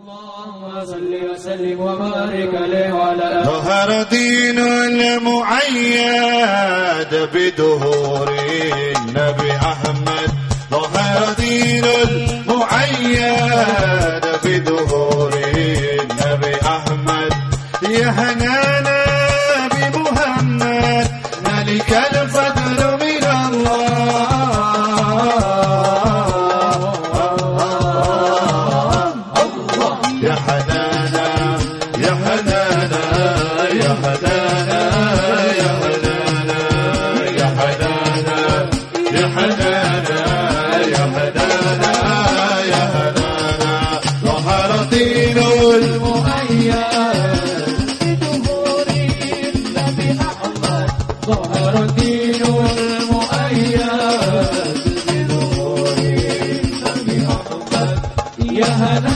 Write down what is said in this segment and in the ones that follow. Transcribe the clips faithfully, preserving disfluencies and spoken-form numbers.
اللهم صل وسلم وبارك عليه وعلى آله. ظهر دين المؤيد بدهور النبي أحمد. ظهر دين المؤيد بدهور النبي أحمد. يا هنانا بمحمد ملك الفضل من الله. يا حنانا يا حنانا يا حنانا يا حنانا يا حنانا يا حنانا يا حنانا يا حنانا. ظهر دين المؤيد بدهور النبي أحمد. ظهر دين المؤيد بدهور النبي أحمد. يا هلا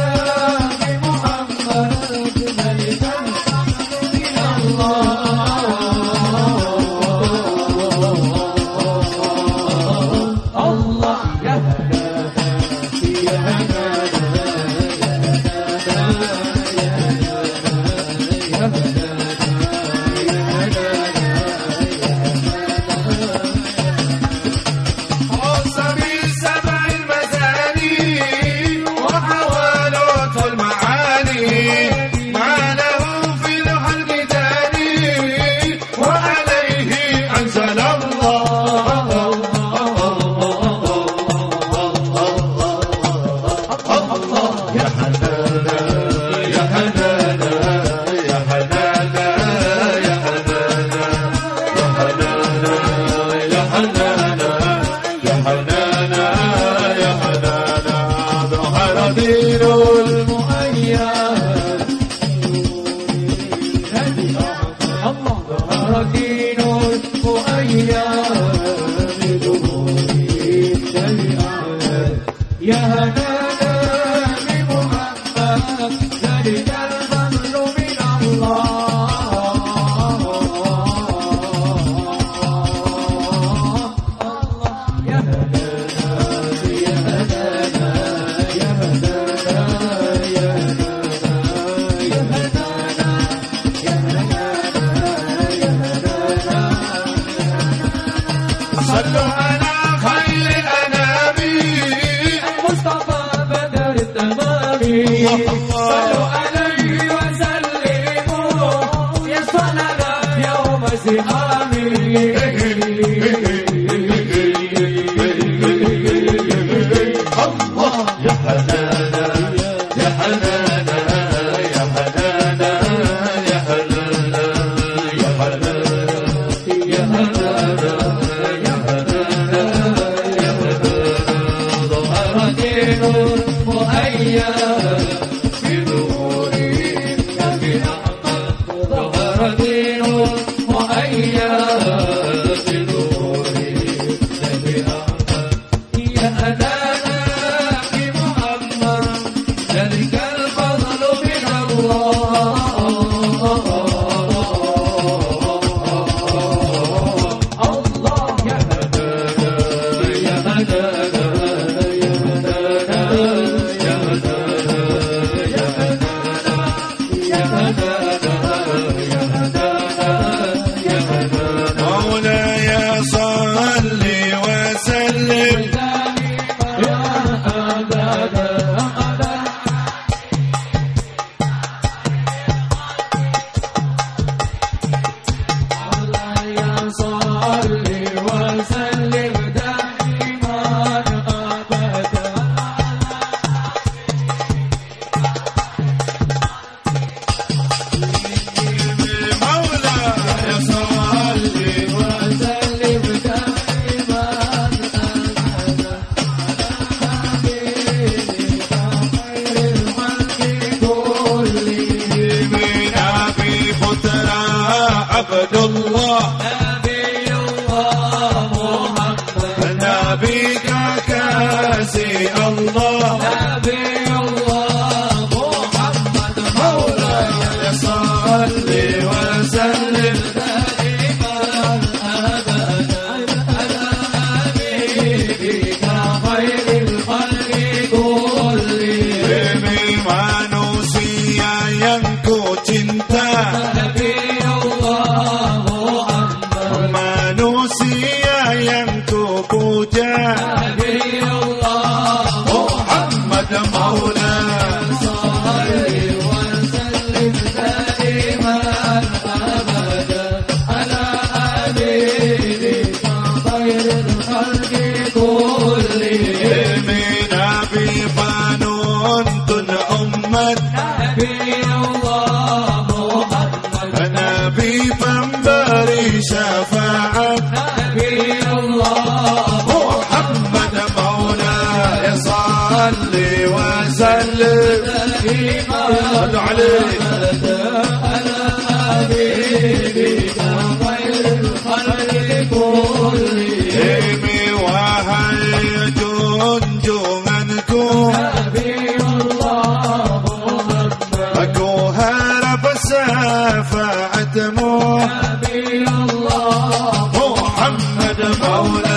يا هنانا بمحمد ذلك الفضل من الله. يا هنانا يا هنانا يا هنانا يا هنانا يا هنانا يا هنانا. صلوا على خير الأنام مصطفى بدر التمامي. صلوا عليه وسلموا يصلنا يوم زحامي. الله يا حنانا يا حنانا يا حنانا يا حنانا يا حنانا يا هنانا يا هنانا يا هنانا. ظهر دين المؤيد بدهور النبي أحمد. ظهر دين المؤيد بدهور النبي أحمد. يا هنانا بمحمد ذلك الفضل من الله. الله يا هنانا يا هنانا يا هنانا يا هنانا يا هنانا يا هنانا يا هنانا يا هنانا. مولاي صل وسلم يا هنانا مولاي صل وسلم دائما أبدا. مولاي صل وسلم دائما أبدا على حبيبك خير الخلق كلهم. من أبي فترة عبد الله نبي الله محمد. نبيك كاسي الله. نبي الله محمد. مولاي صل وسلم دائما أبدا على حبيبك خير الخلق كلهم. من صلوا عليه على حبيبك خير الخلق كلهم وهي junjunganku Nabi Allah Muhammad aku harap syafaatmu Nabi Allah Muhammad Maula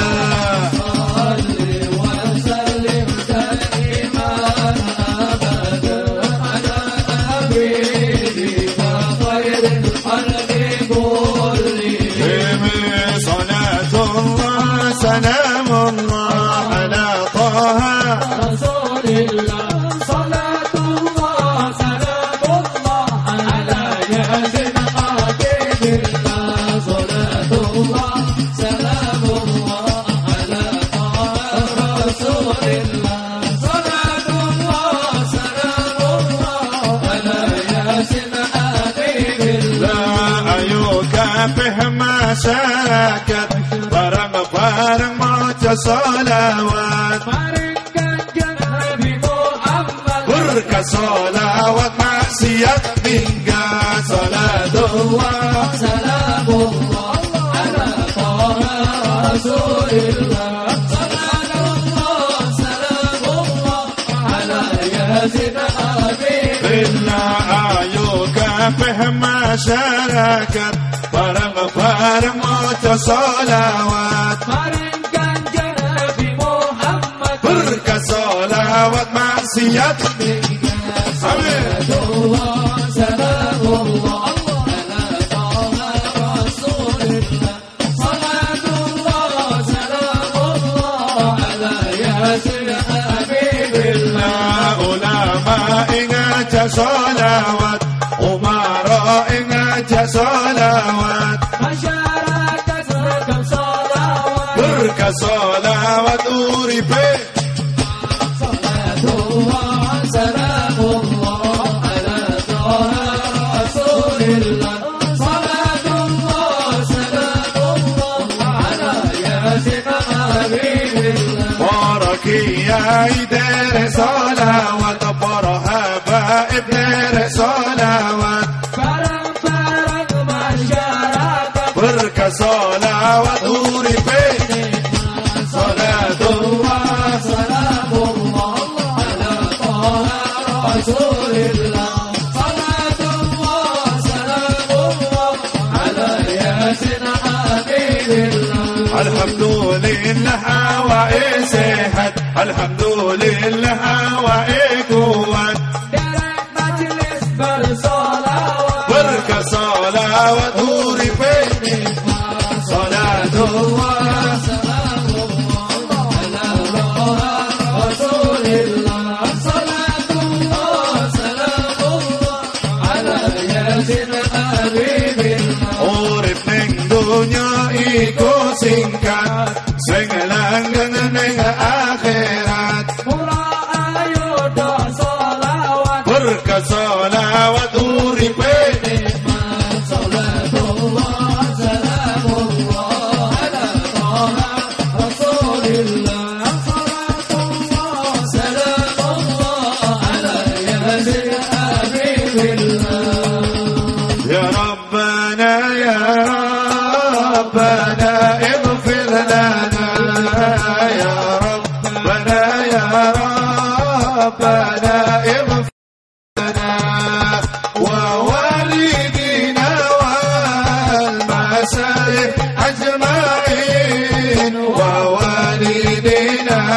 سلام الله على طه رسول الله صلاة الله سلام الله على ياسين حبيب الله صلاة الله سلام الله على طه رسول الله صلاة الله سلام الله على ياسين حبيب الله يكافح مشاكل barang maca salawat Baringkan Nabi Muhammad berkah salawat maksiat tinggal salatullah salamullah ala taha rasulillah salamullah salamullah ala yasin habibillah ayo kafih masyarakat barang-barang maca salawat Baringkan Nabi Muhammad berkah salawat maksiat salamullah salamullah ala taha rasulillah salamullah salamullah ala yasin habibillah ulama ingat salawat umara ingat salawat masyarakat rekam salawat berkah salawat uripe salatullah salamullah ala taha rasulillah salatullah salamullah ala yasin habibillah barakiyai dere salawat barahaba ibn salawat barang-barang masyarakat berkah salawat uripe salatullah salamullah ala taha rasulillah salatullah salamullah ala yasin habibillah alhamdulillah wa sehat alhamdulillah wa kuat derek majlis bersolawat berkah salawat uripe salatullah salamullah ala taha rasulillah salatullah salamullah ala yasin habibillah urip ning dunya iku singkat sing langgeng ning akhirat mula ayo do solawat berkah salawat uripe salatullah salamullah ala taha rasulillah salatullah salamullah ala yasin habibillah ya rabbana ya rabbana اغفر لنا يا ربنا يا ربنا اغفر لنا ووالدينا والمشايخ أجمعين ووالدينا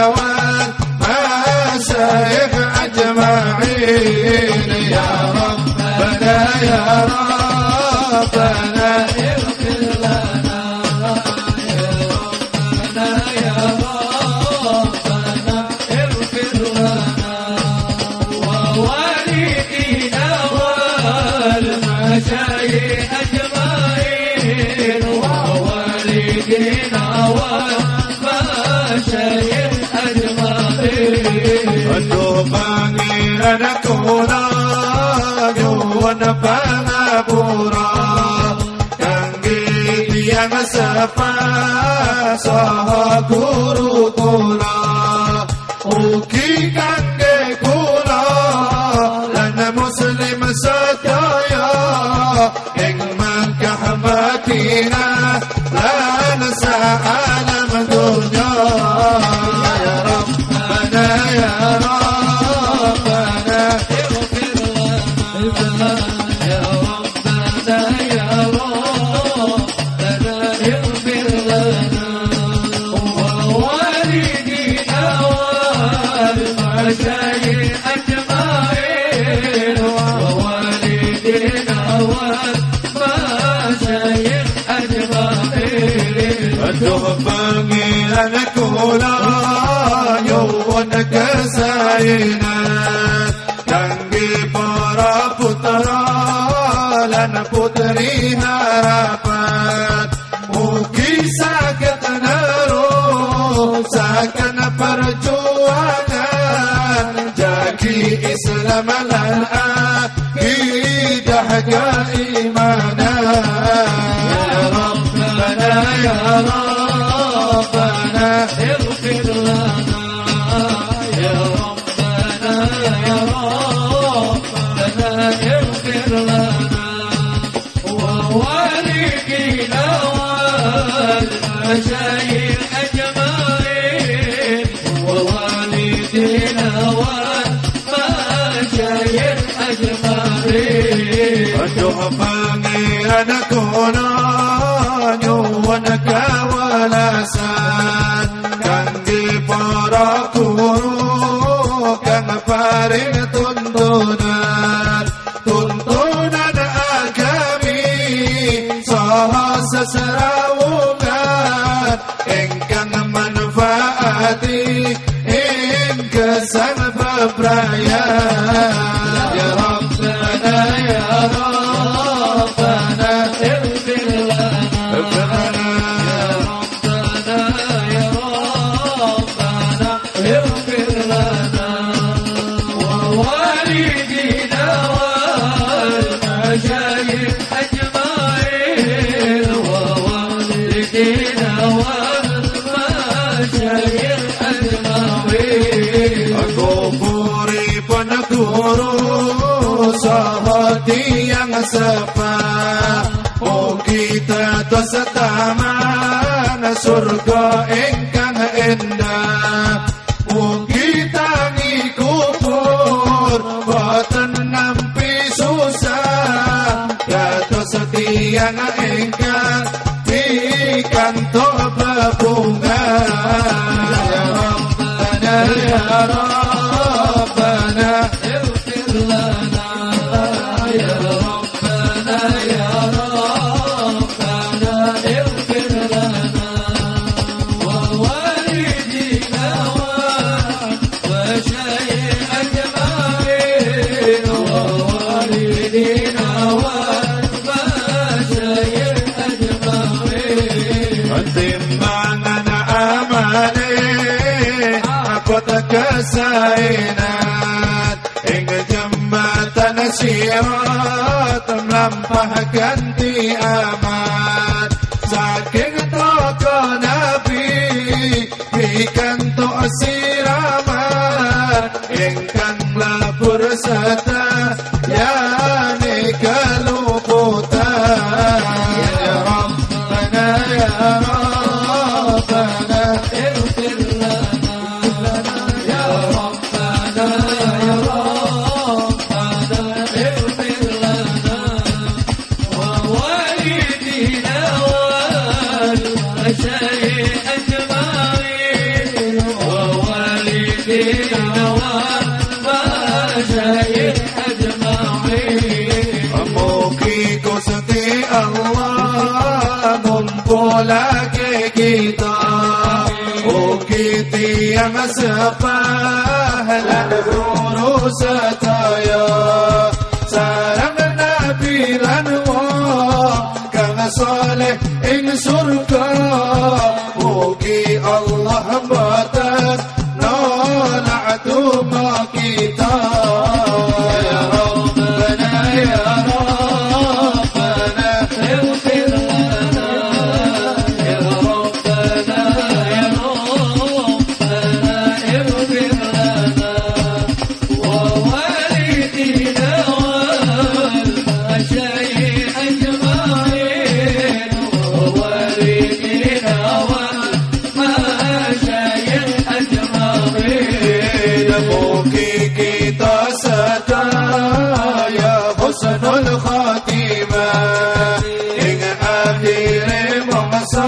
والمشايخ أجمعين يا ربنا يا ربنا اغفر لنا يا ربنا اغفر لنا والدينا والمشايخ أجمعين. Aduh pangeran kula nyuwun pangapura kangge tiyang sepuh saha guru kula ugi kangge kula lan muslim sedaya ing Makkah Madinah lan sa'alam dunya. Ya Rabbana ya Rabbana اغفر لنا يا ربنا يا ربنا اغفر لنا ووالدينا والمشايخ أجمعين ووالدينا والمشايخ أجمعين. Aduh pangeran kula nyuwun kesaenan kangge para putra lan putri harapan mugi saged nerusaken perjuangan jagi Islam lan akidah keimanan. Ya Rabbana ya Rabbana اغفر لنا يا ربنا يا ربنا اغفر لنا ووالدينا والمشايخ أجمعين ووالدينا والمشايخ أجمعين. Aduh pangeran kula nyuwun kawelasan kangge para guru kang paring tuntunan tuntunan agami saha seserawungan ingkang manfaati ing gesang bebrayan. Ya Rabbana ya Rabbana اغفر لنا يا ربنا يا ربنا اغفر لنا ووالدينا والمشايخ أجمعين ووالدينا والمشايخ أجمعين. Aku beri peneguru sahabat yang sepah mugi dados taman surga ingkang endah mugi tangi kubur boten nampi susah dados tiyang ingkang pikantuk bebungan. Ya Rabbana ya Rabbana اغفر لنا يا ربنا يا ربنا اغفر لنا ووالدينا والمشايخ أجمعين ووالدينا والمشايخ أجمعين. timbangan amane aku tak kesainat ing jembatan sirat melampahkan ti amat saking toko nabi pikantuk siramat ingkang labur serta yani keluputan. Ya Rabbana ya Rabbana اغفر لنا يا ربنا يا ربنا اغفر لنا ووالدينا والمشايخ أجمعين ووالدينا والمشايخ أجمعين. Mugi Gusti Allah ngumpulake kita mugi tiyang sepah lan guru sedaya sareng nabi lan wong kang saleh ing surga mugi Allah mboten nolak donga kita. Ya Rabbana ya Rabbana ighfir lana ya Rabbana ya Rabbana ighfir lana wa walidina wal mashayikh ajma'in wa walidina wal mashayikh ajma'in. Mugi kita sedaya husnul khatimah ing akhire mangsa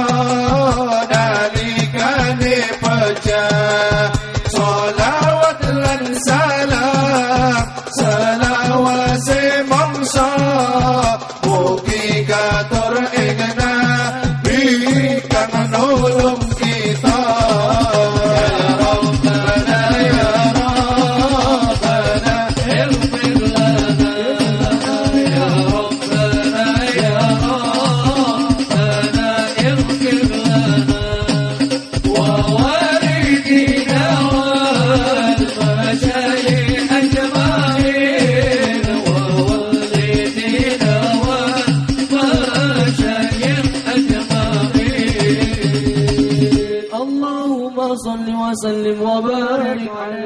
nalikane pecah. Sholawat lan salam selawase mangsa mugi katur ing nabi kang nulung kita. Ya Rabbana ya Rabbana ighfir lana ya Rabbana ya Rabbana ighfir lana wa walidina wal mashayikh ajma'in wa walidina wal mashayikh ajma'in. Allahumma salli wa sallim wa barik ala